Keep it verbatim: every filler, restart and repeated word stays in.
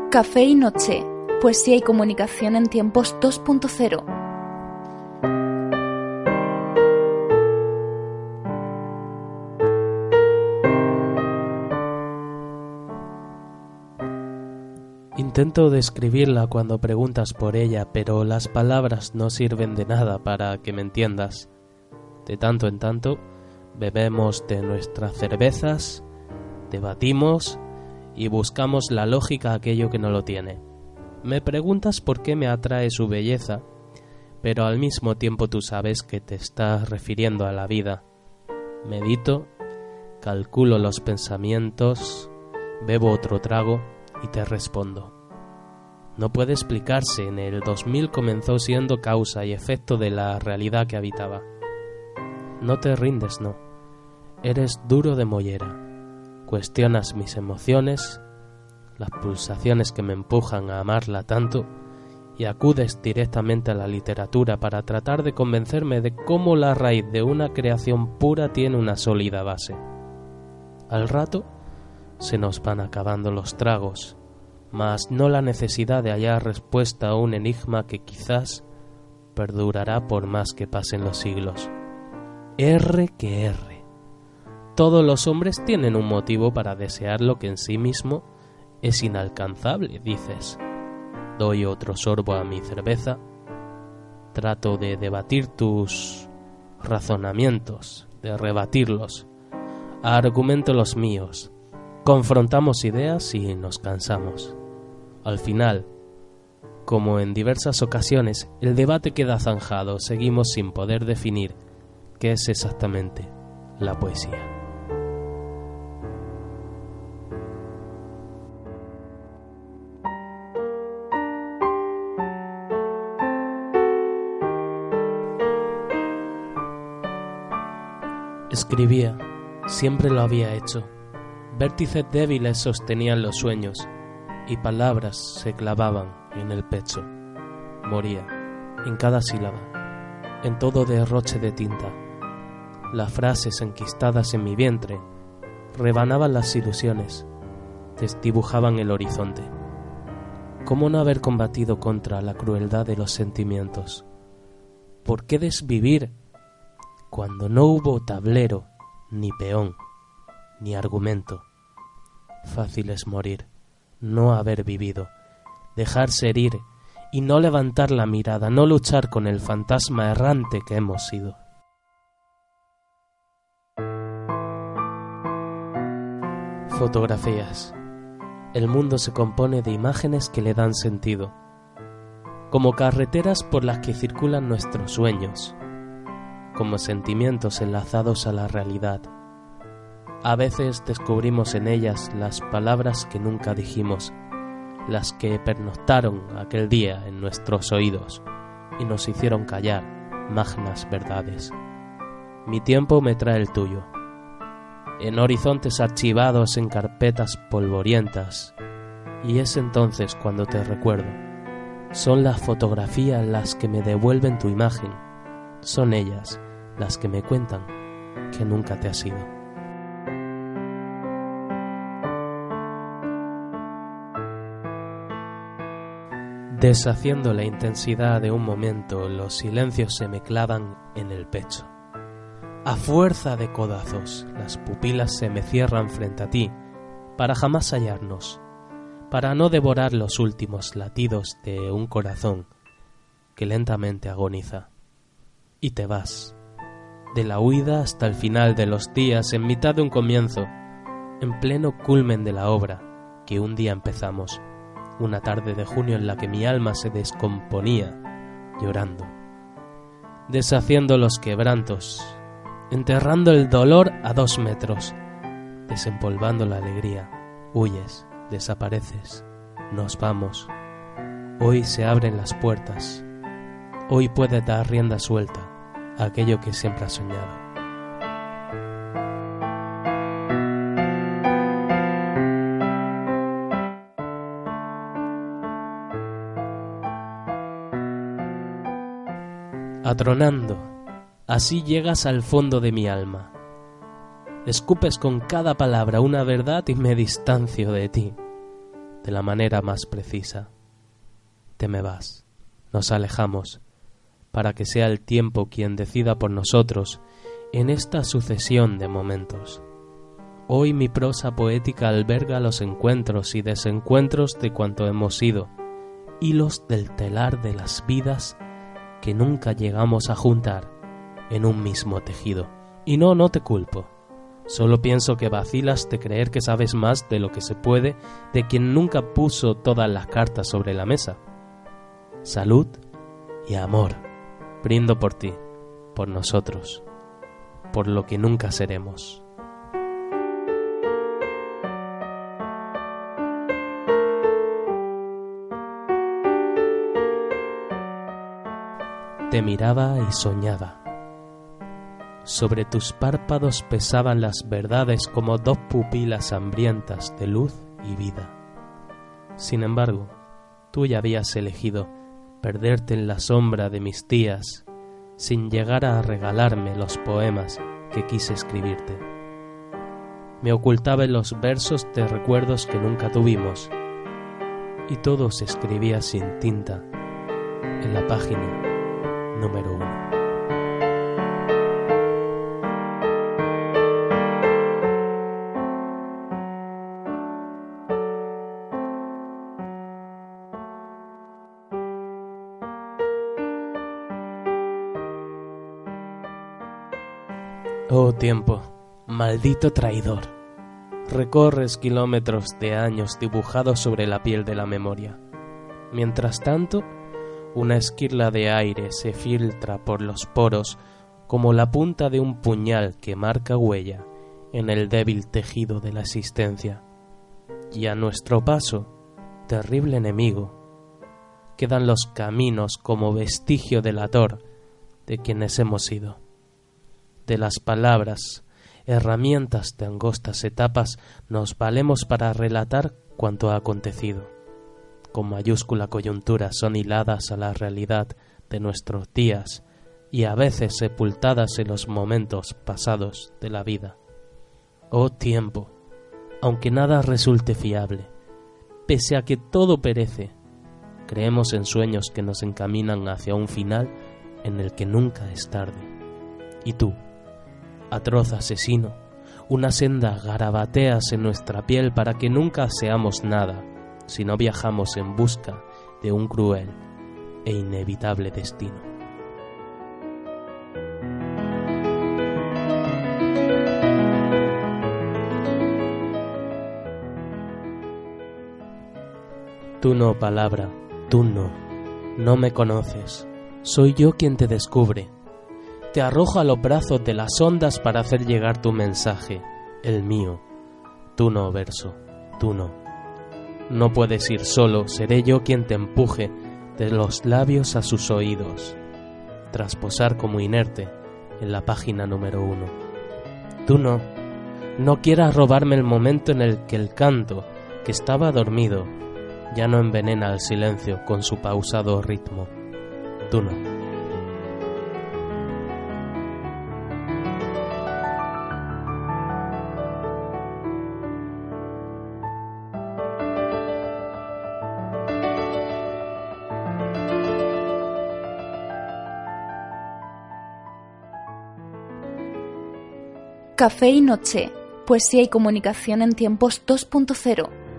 Café y Noche, poesía y comunicación en tiempos dos punto cero. Intento describirla cuando preguntas por ella, pero las palabras no sirven de nada para que me entiendas. De tanto en tanto, bebemos de nuestras cervezas, debatimos y buscamos la lógica a aquello que no lo tiene. Me preguntas por qué me atrae su belleza, pero al mismo tiempo tú sabes que te estás refiriendo a la vida. Medito, calculo los pensamientos, bebo otro trago y te respondo. No puede explicarse, en el dos mil comenzó siendo causa y efecto de la realidad que habitaba. No te rindes, no. Eres duro de mollera. Cuestionas mis emociones, las pulsaciones que me empujan a amarla tanto, y acudes directamente a la literatura para tratar de convencerme de cómo la raíz de una creación pura tiene una sólida base. Al rato se nos van acabando los tragos, mas no la necesidad de hallar respuesta a un enigma que quizás perdurará por más que pasen los siglos. R que R. Todos los hombres tienen un motivo para desear lo que en sí mismo es inalcanzable, dices. Doy otro sorbo a mi cerveza, trato de debatir tus razonamientos, de rebatirlos, argumento los míos, confrontamos ideas y nos cansamos. Al final, como en diversas ocasiones, el debate queda zanjado, seguimos sin poder definir qué es exactamente la poesía. Escribía, siempre lo había hecho. Vértices débiles sostenían los sueños y palabras se clavaban en el pecho. Moría, en cada sílaba, en todo derroche de tinta. Las frases enquistadas en mi vientre rebanaban las ilusiones, desdibujaban el horizonte. ¿Cómo no haber combatido contra la crueldad de los sentimientos? ¿Por qué desvivir cuando no hubo tablero, ni peón, ni argumento? Fácil es morir, no haber vivido, dejarse herir y no levantar la mirada, no luchar con el fantasma errante que hemos sido. Fotografías. El mundo se compone de imágenes que le dan sentido, como carreteras por las que circulan nuestros sueños, como sentimientos enlazados a la realidad. A veces descubrimos en ellas las palabras que nunca dijimos, las que pernoctaron aquel día en nuestros oídos y nos hicieron callar magnas verdades. Mi tiempo me trae el tuyo, en horizontes archivados en carpetas polvorientas, y es entonces cuando te recuerdo. Son las fotografías las que me devuelven tu imagen, son ellas las que me cuentan que nunca te has ido. Deshaciendo la intensidad de un momento, los silencios se me clavan en el pecho. A fuerza de codazos, las pupilas se me cierran frente a ti, para jamás hallarnos, para no devorar los últimos latidos de un corazón que lentamente agoniza. Y te vas, de la huida hasta el final de los días, en mitad de un comienzo, en pleno culmen de la obra que un día empezamos, una tarde de junio en la que mi alma se descomponía, llorando, deshaciendo los quebrantos, enterrando el dolor a dos metros, desempolvando la alegría. Huyes, desapareces, nos vamos. Hoy se abren las puertas. Hoy puedes dar rienda suelta a aquello que siempre has soñado. Atronando, así llegas al fondo de mi alma. Escupes con cada palabra una verdad y me distancio de ti. de la manera más precisa. Te me vas, nos alejamos, para que sea el tiempo quien decida por nosotros en esta sucesión de momentos. Hoy mi prosa poética alberga los encuentros y desencuentros de cuanto hemos sido, hilos del telar de las vidas que nunca llegamos a juntar en un mismo tejido. Y no, no te culpo. Solo pienso que vacilas de creer que sabes más de lo que se puede de quien nunca puso todas las cartas sobre la mesa. Salud y amor. Brindo por ti, por nosotros, por lo que nunca seremos. Te miraba y soñaba. Sobre tus párpados pesaban las verdades como dos pupilas hambrientas de luz y vida. Sin embargo, tú ya habías elegido perderte en la sombra de mis días sin llegar a regalarme los poemas que quise escribirte. Me ocultaba en los versos de recuerdos que nunca tuvimos y todo se escribía sin tinta en la página número uno. Oh tiempo, maldito traidor, recorres kilómetros de años dibujados sobre la piel de la memoria. Mientras tanto, una esquirla de aire se filtra por los poros como la punta de un puñal que marca huella en el débil tejido de la existencia. Y a nuestro paso, terrible enemigo, quedan los caminos como vestigio delator de quienes hemos sido. De las palabras, herramientas de angostas etapas, nos valemos para relatar cuanto ha acontecido. Con mayúscula coyuntura son hiladas a la realidad de nuestros días y a veces sepultadas en los momentos pasados de la vida. Oh tiempo, aunque nada resulte fiable, pese a que todo perece, creemos en sueños que nos encaminan hacia un final en el que nunca es tarde. Y tú, atroz asesino, una senda garabateas en nuestra piel para que nunca seamos nada, si no viajamos en busca de un cruel e inevitable destino. Tú no, palabra, tú no, no me conoces, soy yo quien te descubre. Te arrojo a los brazos de las ondas para hacer llegar tu mensaje, el mío. Tú no, verso, tú no. No puedes ir solo, seré yo quien te empuje de los labios a sus oídos, tras posar como inerte en la página número uno. Tú no, no quieras robarme el momento en el que el canto, que estaba dormido, ya no envenena el silencio con su pausado ritmo. Tú no. Café y noche, poesía y comunicación en tiempos dos punto cero.